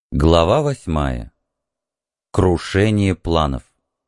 Глава 8. Крушение планов.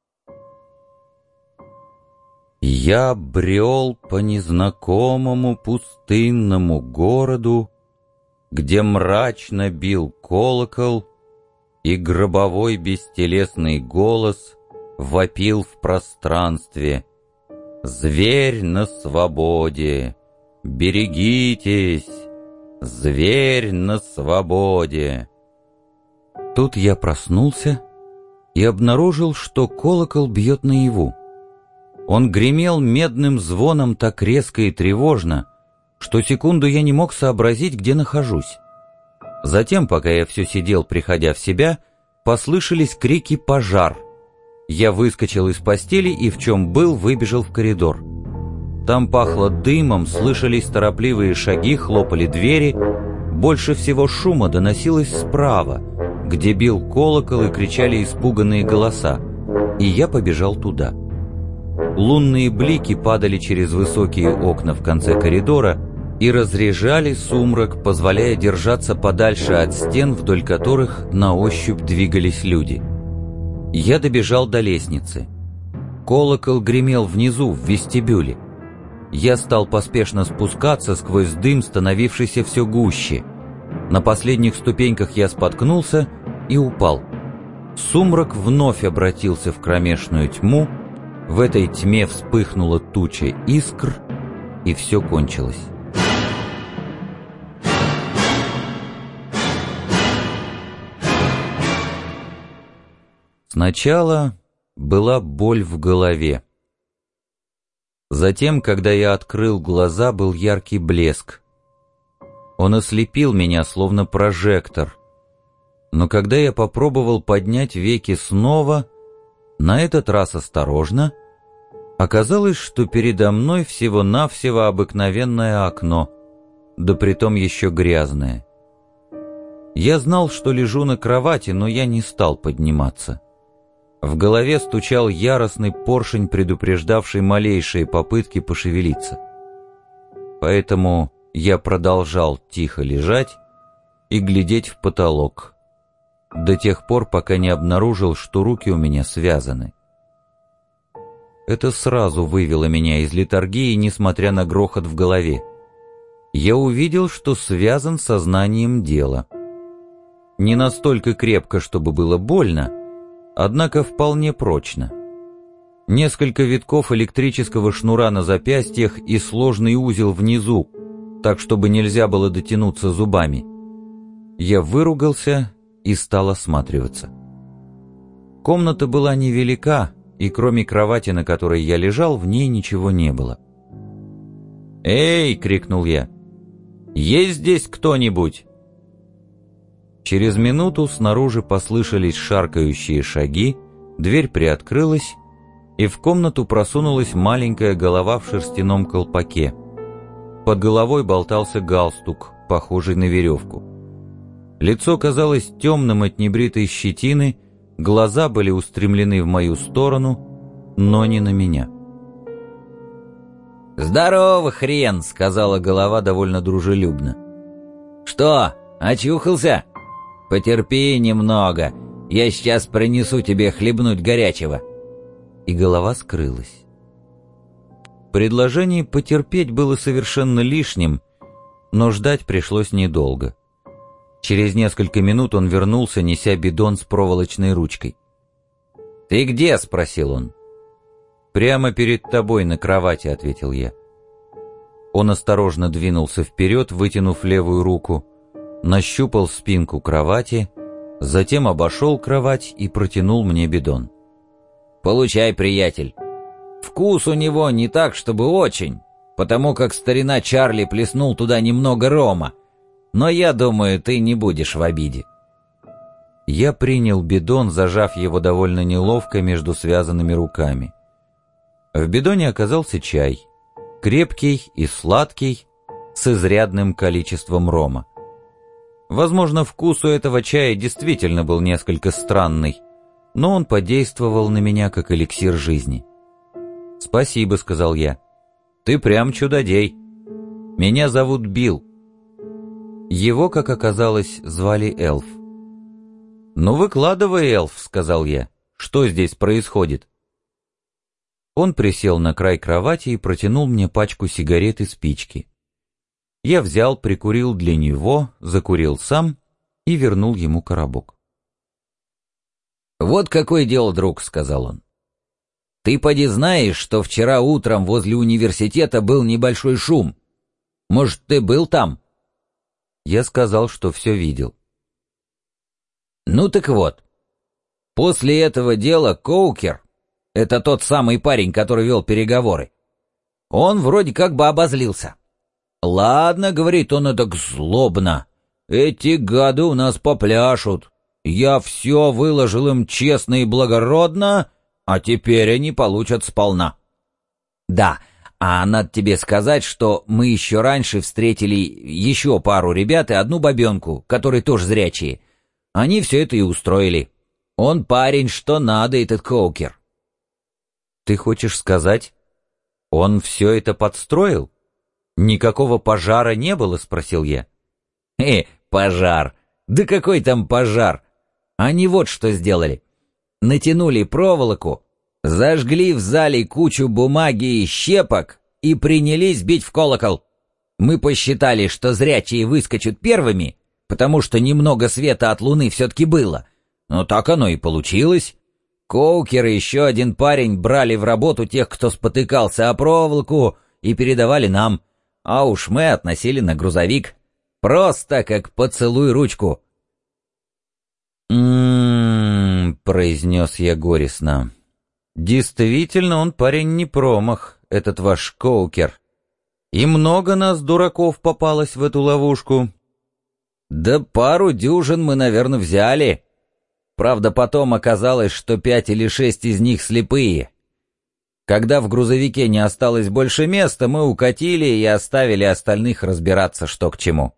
Я брел по незнакомому пустынному городу, где мрачно бил колокол, и гробовой бестелесный голос вопил в пространстве: «Зверь на свободе! Берегитесь! Зверь на свободе!» Тут я проснулся и обнаружил, что колокол бьет наяву. Он гремел медным звоном так резко и тревожно, что секунду я не мог сообразить, где нахожусь. Затем, пока я все сидел, приходя в себя, послышались крики «пожар». Я выскочил из постели и, в чем был, выбежал в коридор. Там пахло дымом, слышались торопливые шаги, хлопали двери. Больше всего шума доносилось справа, где бил колокол и кричали испуганные голоса, и я побежал туда. Лунные блики падали через высокие окна в конце коридора и разряжали сумрак, позволяя держаться подальше от стен, вдоль которых на ощупь двигались люди. Я добежал до лестницы. Колокол гремел внизу, в вестибюле. Я стал поспешно спускаться сквозь дым, становившийся все гуще. На последних ступеньках я споткнулся и упал. Сумрак вновь обратился в кромешную тьму, в этой тьме вспыхнула туча искр, и все кончилось. Сначала была боль в голове. Затем, когда я открыл глаза, был яркий блеск. Он ослепил меня, словно прожектор. Но когда я попробовал поднять веки снова, на этот раз осторожно, оказалось, что передо мной всего-навсего обыкновенное окно, да притом еще грязное. Я знал, что лежу на кровати, но я не стал подниматься. В голове стучал яростный поршень, предупреждавший малейшие попытки пошевелиться. Поэтому я продолжал тихо лежать и глядеть в потолок, до тех пор, пока не обнаружил, что руки у меня связаны. Это сразу вывело меня из летаргии, несмотря на грохот в голове. Я увидел, что связан сознанием дела. Не настолько крепко, чтобы было больно, однако вполне прочно. Несколько витков электрического шнура на запястьях и сложный узел внизу, так, чтобы нельзя было дотянуться зубами. Я выругался и стал осматриваться. Комната была невелика, и кроме кровати, на которой я лежал, в ней ничего не было. «Эй!» — крикнул я. «Есть здесь кто-нибудь?» Через минуту снаружи послышались шаркающие шаги, дверь приоткрылась, и в комнату просунулась маленькая голова в шерстяном колпаке. Под головой болтался галстук, похожий на веревку. Лицо казалось темным от небритой щетины, глаза были устремлены в мою сторону, но не на меня. «Здорово, хрен!» — сказала голова довольно дружелюбно. «Что, очухался? Потерпи немного, я сейчас принесу тебе хлебнуть горячего». И голова скрылась. Предложение потерпеть было совершенно лишним, но ждать пришлось недолго. Через несколько минут он вернулся, неся бидон с проволочной ручкой. «Ты где?» — спросил он. «Прямо перед тобой на кровати», — ответил я. Он осторожно двинулся вперед, вытянув левую руку, нащупал спинку кровати, затем обошел кровать и протянул мне бидон. «Получай, приятель. Вкус у него не так, чтобы очень, потому как старина Чарли плеснул туда немного рома, но я думаю, ты не будешь в обиде». Я принял бидон, зажав его довольно неловко между связанными руками. В бидоне оказался чай, крепкий и сладкий, с изрядным количеством рома. Возможно, вкус у этого чая действительно был несколько странный, но он подействовал на меня как эликсир жизни. «Спасибо», — сказал я. «Ты прям чудодей. Меня зовут Билл». Его, как оказалось, звали Элф. «Ну, выкладывай, Элф», — сказал я. «Что здесь происходит?» Он присел на край кровати и протянул мне пачку сигарет и спички. Я взял, прикурил для него, закурил сам и вернул ему коробок. «Вот какое дело, друг», — сказал он. «Ты поди знаешь, что вчера утром возле университета был небольшой шум. Может, ты был там?» Я сказал, что все видел. «Ну так вот, после этого дела Коукер, это тот самый парень, который вел переговоры, он вроде как бы обозлился. «Ладно, — говорит он, — так злобно. Эти гады у нас попляшут. Я все выложил им честно и благородно, а теперь они получат сполна». Да, а надо тебе сказать, что мы еще раньше встретили еще пару ребят и одну бабенку, которые тоже зрячие. Они все это и устроили. Он парень, что надо, этот Коукер. Ты хочешь сказать, он все это подстроил? Никакого пожара не было, спросил я. Пожар. Да какой там пожар? Они вот что сделали. Натянули проволоку, зажгли в зале кучу бумаги и щепок и принялись бить в колокол. Мы посчитали, что зрячие выскочат первыми, потому что немного света от луны все-таки было. Но так оно и получилось. Коукер и еще один парень брали в работу тех, кто спотыкался о проволоку, и передавали нам, а уж мы относили на грузовик. Просто как поцелуй ручку. Произнес я горестно. «Действительно, он парень не промах, этот ваш Коукер. И много нас, дураков, попалось в эту ловушку». «Да пару дюжин мы, наверное, взяли. Правда, потом оказалось, что 5 или 6 из них слепые. Когда в грузовике не осталось больше места, мы укатили и оставили остальных разбираться, что к чему».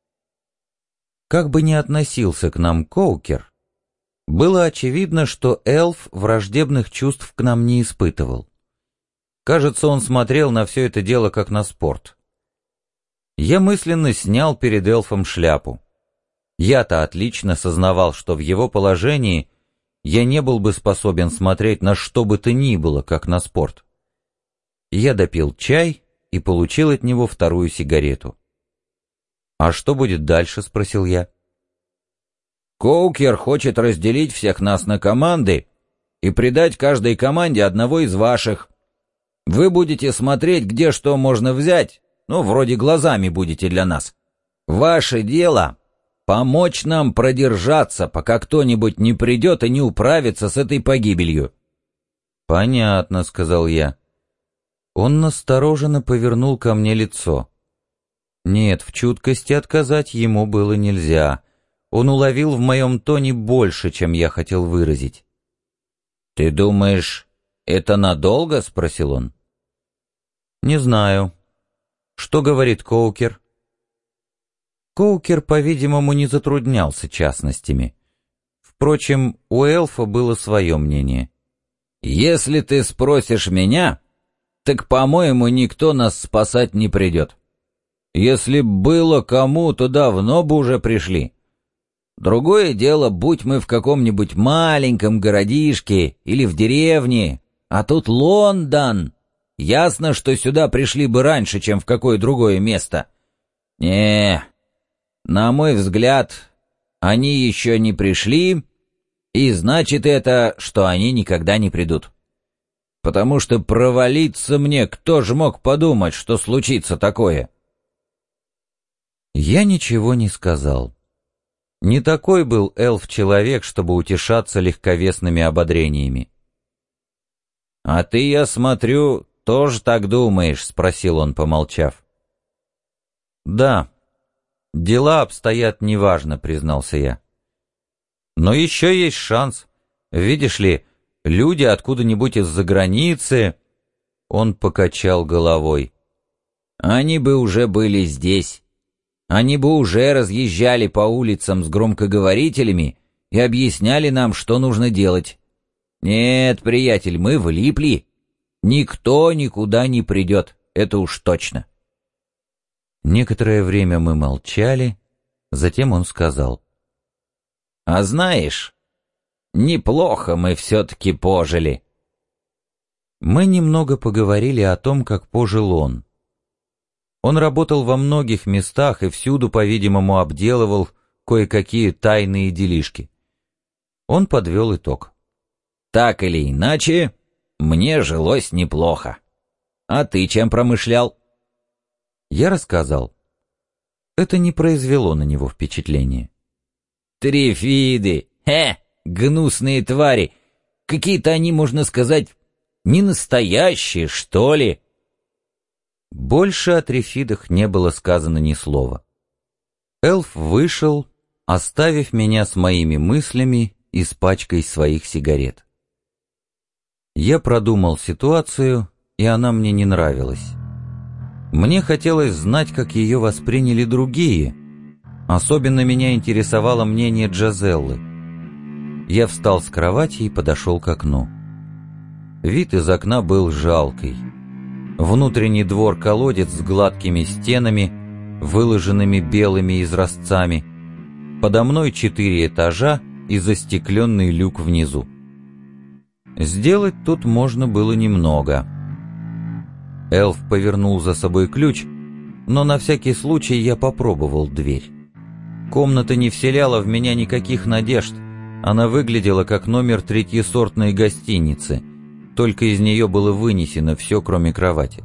Как бы ни относился к нам Коукер, было очевидно, что эльф враждебных чувств к нам не испытывал. Кажется, он смотрел на все это дело как на спорт. Я мысленно снял перед эльфом шляпу. Я-то отлично сознавал, что в его положении я не был бы способен смотреть на что бы то ни было, как на спорт. Я допил чай и получил от него вторую сигарету. «А что будет дальше?» — спросил я. «Коукер хочет разделить всех нас на команды и придать каждой команде одного из ваших. Вы будете смотреть, где что можно взять, ну, вроде глазами будете для нас. Ваше дело — помочь нам продержаться, пока кто-нибудь не придет и не управится с этой погибелью». «Понятно», — сказал я. Он настороженно повернул ко мне лицо. Нет, в чуткости отказать ему было нельзя. Он уловил в моем тоне больше, чем я хотел выразить. «Ты думаешь, это надолго?» — спросил он. «Не знаю. Что говорит Коукер?» Коукер, по-видимому, не затруднялся частностями. Впрочем, у эльфа было свое мнение. «Если ты спросишь меня, так, по-моему, никто нас спасать не придет. Если б было кому, то давно бы уже пришли. Другое дело, будь мы в каком-нибудь маленьком городишке или в деревне, а тут Лондон. Ясно, что сюда пришли бы раньше, чем в какое другое место. Не, на мой взгляд, они еще не пришли, и значит это, что они никогда не придут. Потому что провалиться мне, кто же мог подумать, что случится такое?» Я ничего не сказал. Не такой был эльф-человек, чтобы утешаться легковесными ободрениями. «А ты, я смотрю, тоже так думаешь?» — спросил он, помолчав. «Да, дела обстоят неважно», — признался я. «Но еще есть шанс. Видишь ли, люди откуда-нибудь из-за границы...» Он покачал головой. «Они бы уже были здесь. Они бы уже разъезжали по улицам с громкоговорителями и объясняли нам, что нужно делать. Нет, приятель, мы влипли. Никто никуда не придет, это уж точно». Некоторое время мы молчали, затем он сказал. А знаешь, неплохо мы все-таки пожили». Мы немного поговорили о том, как пожил он. Он работал во многих местах и всюду, по-видимому, обделывал кое-какие тайные делишки. Он подвел итог. «Так или иначе, мне жилось неплохо. А ты чем промышлял?» Я рассказал. Это не произвело на него впечатления. «Трифиды! Гнусные твари! Какие-то они, можно сказать, не настоящие, что ли?» Больше о трифидах не было сказано ни слова. Эльф вышел, оставив меня с моими мыслями и с пачкой своих сигарет. Я продумал ситуацию, и она мне не нравилась. Мне хотелось знать, как ее восприняли другие. Особенно меня интересовало мнение Джазеллы. Я встал с кровати и подошел к окну. Вид из окна был жалкий. Внутренний двор-колодец с гладкими стенами, выложенными белыми изразцами. Подо мной 4 этажа и застекленный люк внизу. Сделать тут можно было немного. Эльф повернул за собой ключ, но на всякий случай я попробовал дверь. Комната не вселяла в меня никаких надежд. Она выглядела как номер 3-сортной гостиницы, только из нее было вынесено все, кроме кровати.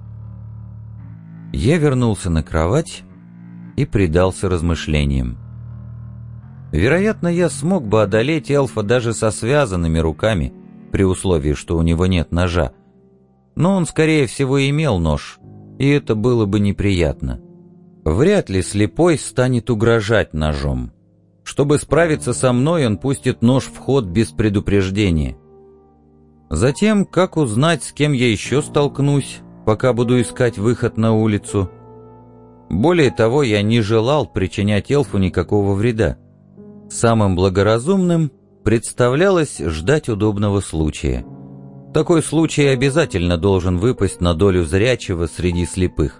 Я вернулся на кровать и предался размышлениям. Вероятно, я смог бы одолеть эльфа даже со связанными руками, при условии, что у него нет ножа. Но он, скорее всего, имел нож, и это было бы неприятно. Вряд ли слепой станет угрожать ножом. Чтобы справиться со мной, он пустит нож в ход без предупреждения. Затем, как узнать, с кем я еще столкнусь, пока буду искать выход на улицу? Более того, я не желал причинять эльфу никакого вреда. Самым благоразумным представлялось ждать удобного случая. Такой случай обязательно должен выпасть на долю зрячего среди слепых.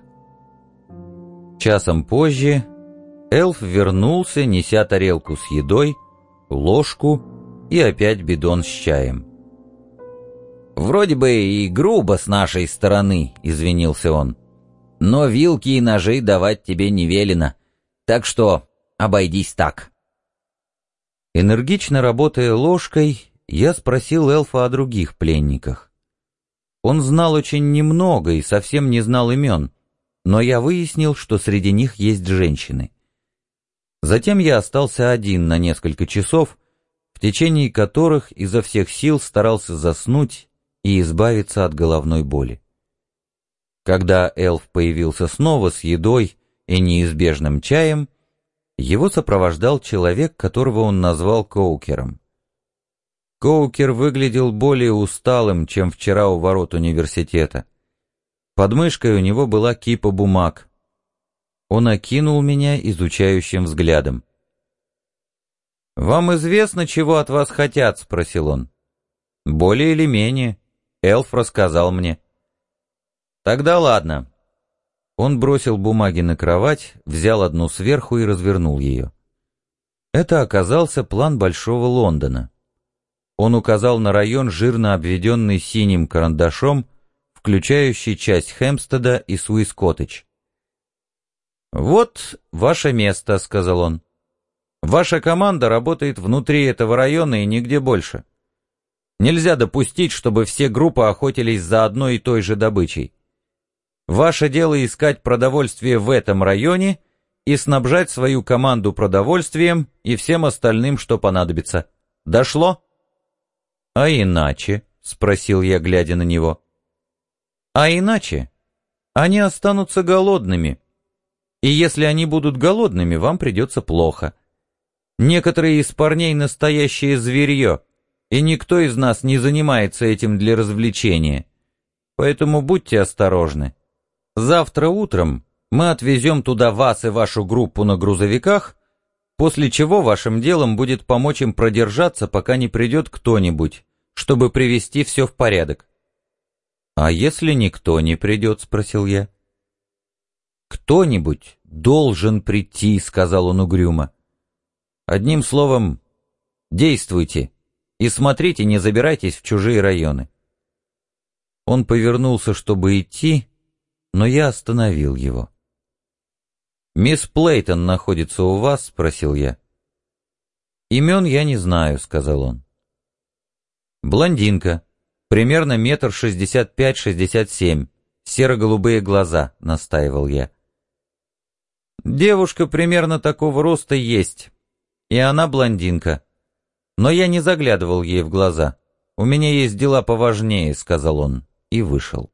Часом позже эльф вернулся, неся тарелку с едой, ложку и опять бидон с чаем. «Вроде бы и грубо с нашей стороны», — извинился он. «Но вилки и ножи давать тебе не велено, так что обойдись так». Энергично работая ложкой, я спросил эльфа о других пленниках. Он знал очень немного и совсем не знал имен, но я выяснил, что среди них есть женщины. Затем я остался один на несколько часов, в течение которых изо всех сил старался заснуть и избавиться от головной боли. Когда эльф появился снова с едой и неизбежным чаем, его сопровождал человек, которого он назвал Коукером. Коукер выглядел более усталым, чем вчера у ворот университета. Под мышкой у него была кипа бумаг. Он окинул меня изучающим взглядом. «Вам известно, чего от вас хотят?» — спросил он. «Более или менее. Эльф рассказал мне». «Тогда ладно». Он бросил бумаги на кровать, взял одну сверху и развернул ее. Это оказался план Большого Лондона. Он указал на район, жирно обведенный синим карандашом, включающий часть Хэмпстеда и Суис-Коттедж. «Вот ваше место», — сказал он. «Ваша команда работает внутри этого района и нигде больше. Нельзя допустить, чтобы все группы охотились за одной и той же добычей. Ваше дело искать продовольствие в этом районе и снабжать свою команду продовольствием и всем остальным, что понадобится. Дошло?» «А иначе?» — спросил я, глядя на него. «А иначе? Они останутся голодными. И если они будут голодными, вам придется плохо. Некоторые из парней настоящее зверье, и никто из нас не занимается этим для развлечения. Поэтому будьте осторожны. Завтра утром мы отвезем туда вас и вашу группу на грузовиках, после чего вашим делом будет помочь им продержаться, пока не придет кто-нибудь, чтобы привести все в порядок». «А если никто не придет?» — спросил я. «Кто-нибудь должен прийти», — сказал он угрюмо. «Одним словом, Действуйте и смотрите, не забирайтесь в чужие районы». Он повернулся, чтобы идти, но я остановил его. «Мисс Плейтон находится у вас?» — спросил я. «Имен я не знаю», — сказал он. «Блондинка, примерно 1,65–1,67 м, серо-голубые глаза», — настаивал я. «Девушка примерно такого роста есть, и она блондинка. Но я не заглядывал ей в глаза. У меня есть дела поважнее», — сказал он, и вышел.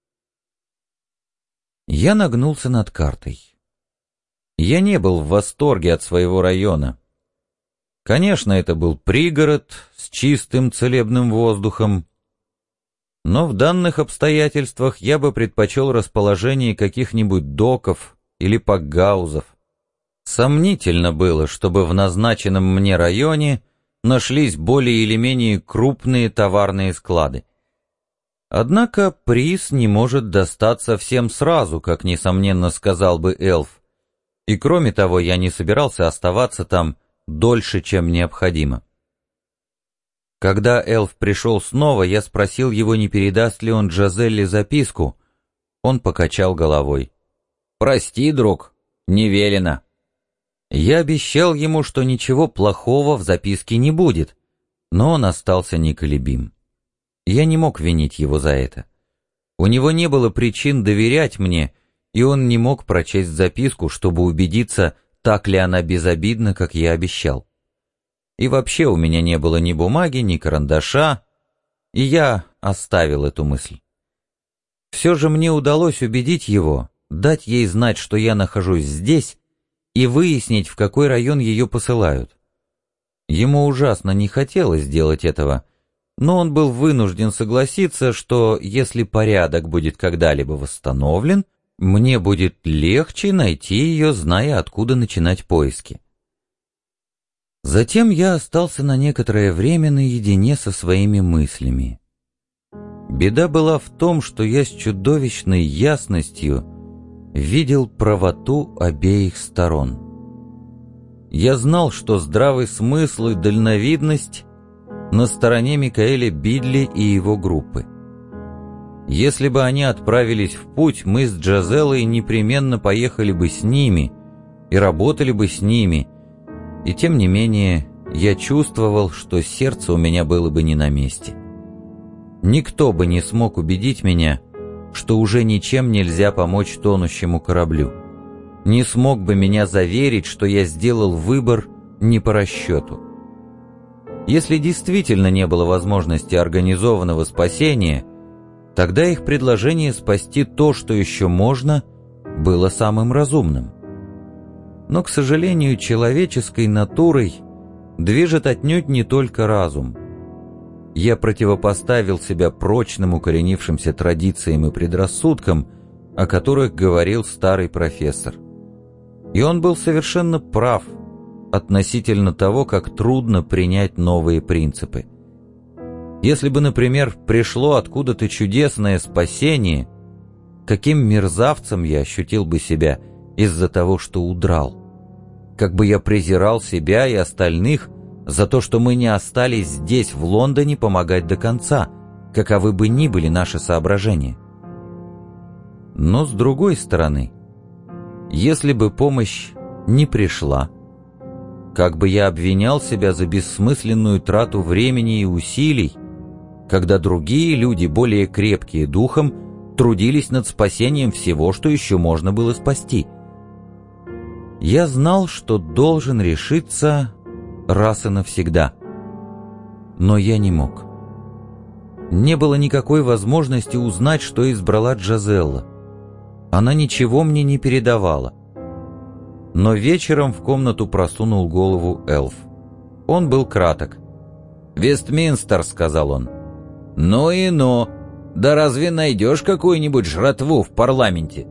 Я нагнулся над картой. Я не был в восторге от своего района. Конечно, это был пригород с чистым целебным воздухом, но в данных обстоятельствах я бы предпочел расположение каких-нибудь доков или пакгаузов. Сомнительно было, чтобы в назначенном мне районе нашлись более или менее крупные товарные склады. Однако приз не может достаться всем сразу, как, несомненно, сказал бы эльф, и кроме того, я не собирался оставаться там дольше, чем необходимо. Когда эльф пришел снова, я спросил его, не передаст ли он Джазелле записку. Он покачал головой. «Прости, друг, не велено». Я обещал ему, что ничего плохого в записке не будет, но он остался неколебим. Я не мог винить его за это. У него не было причин доверять мне, и он не мог прочесть записку, чтобы убедиться, так ли она безобидна, как я обещал. И вообще у меня не было ни бумаги, ни карандаша, и я оставил эту мысль. Все же мне удалось убедить его, дать ей знать, что я нахожусь здесь, и выяснить, в какой район ее посылают. Ему ужасно не хотелось делать этого, но он был вынужден согласиться, что если порядок будет когда-либо восстановлен, мне будет легче найти ее, зная, откуда начинать поиски. Затем я остался на некоторое время наедине со своими мыслями. Беда была в том, что я с чудовищной ясностью видел правоту обеих сторон. Я знал, что здравый смысл и дальновидность на стороне Микаэля Бидли и его группы. Если бы они отправились в путь, мы с Джазеллой непременно поехали бы с ними и работали бы с ними, и тем не менее я чувствовал, что сердце у меня было бы не на месте. Никто бы не смог убедить меня, что уже ничем нельзя помочь тонущему кораблю. Не смог бы меня заверить, что я сделал выбор не по расчету. Если действительно не было возможности организованного спасения, тогда их предложение спасти то, что еще можно, было самым разумным. Но, к сожалению, человеческой натурой движет отнюдь не только разум. Я противопоставил себя прочным укоренившимся традициям и предрассудкам, о которых говорил старый профессор. И он был совершенно прав относительно того, как трудно принять новые принципы. Если бы, например, пришло откуда-то чудесное спасение, каким мерзавцем я ощутил бы себя из-за того, что удрал. Как бы я презирал себя и остальных за то, что мы не остались здесь, в Лондоне, помогать до конца, каковы бы ни были наши соображения. Но с другой стороны, если бы помощь не пришла, как бы я обвинял себя за бессмысленную трату времени и усилий, когда другие люди, более крепкие духом, трудились над спасением всего, что еще можно было спасти. Я знал, что должен решиться раз и навсегда. Но я не мог. Не было никакой возможности узнать, что избрала Джазелла. Она ничего мне не передавала. Но вечером в комнату просунул голову эльф. Он был краток. «Вестминстер», — сказал он. «Ну и ну! Да разве найдешь какую-нибудь жратву в парламенте?»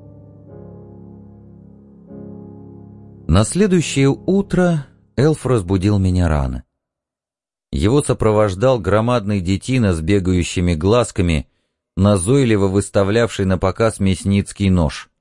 На следующее утро эльф разбудил меня рано. Его сопровождал громадный детина с бегающими глазками, назойливо выставлявший на показ мясницкий нож.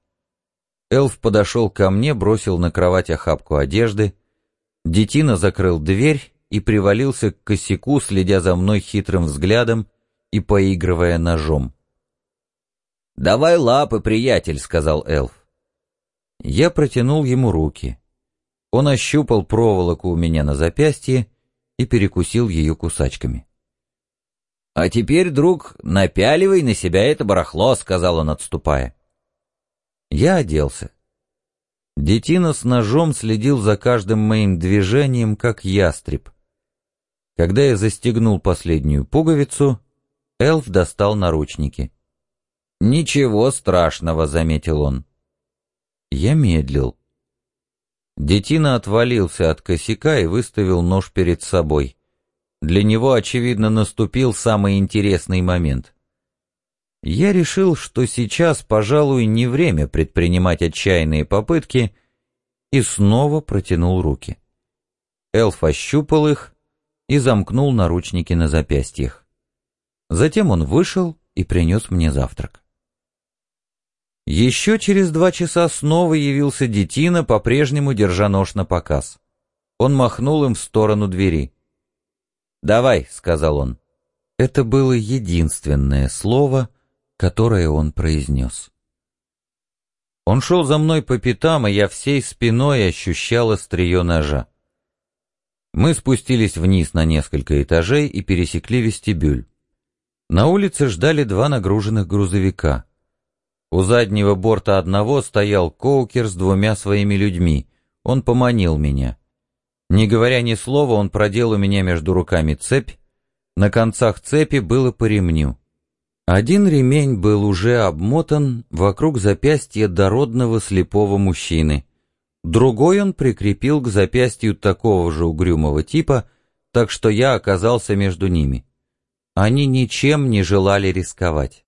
Эльф подошел ко мне, бросил на кровать охапку одежды. Детина закрыл дверь и привалился к косяку, следя за мной хитрым взглядом и поигрывая ножом. «Давай лапы, приятель», — сказал эльф. Я протянул ему руки. Он ощупал проволоку у меня на запястье и перекусил ее кусачками. «А теперь, друг, напяливай на себя это барахло», — сказал он, отступая. Я оделся. Детина с ножом следил за каждым моим движением, как ястреб. Когда я застегнул последнюю пуговицу, эльф достал наручники. «Ничего страшного», — заметил он. Я медлил. Детина отвалился от косяка и выставил нож перед собой. Для него, очевидно, наступил самый интересный момент. Я решил, что сейчас, пожалуй, не время предпринимать отчаянные попытки, и снова протянул руки. Эльф ощупал их и замкнул наручники на запястьях. Затем он вышел и принес мне завтрак. Еще через 2 часа снова явился детина, по-прежнему держа нож напоказ. Он махнул им в сторону двери. «Давай», — сказал он. Это было единственное слово, которое он произнес. Он шел за мной по пятам, и я всей спиной ощущал острие ножа. Мы спустились вниз на несколько этажей и пересекли вестибюль. На улице ждали 2 нагруженных грузовика. У заднего борта одного стоял коукер с 2 своими людьми. Он поманил меня. Не говоря ни слова, он продел у меня между руками цепь. На концах цепи было по ремню. Один ремень был уже обмотан вокруг запястья дородного слепого мужчины. Другой он прикрепил к запястью такого же угрюмого типа, так что я оказался между ними. Они ничем не желали рисковать.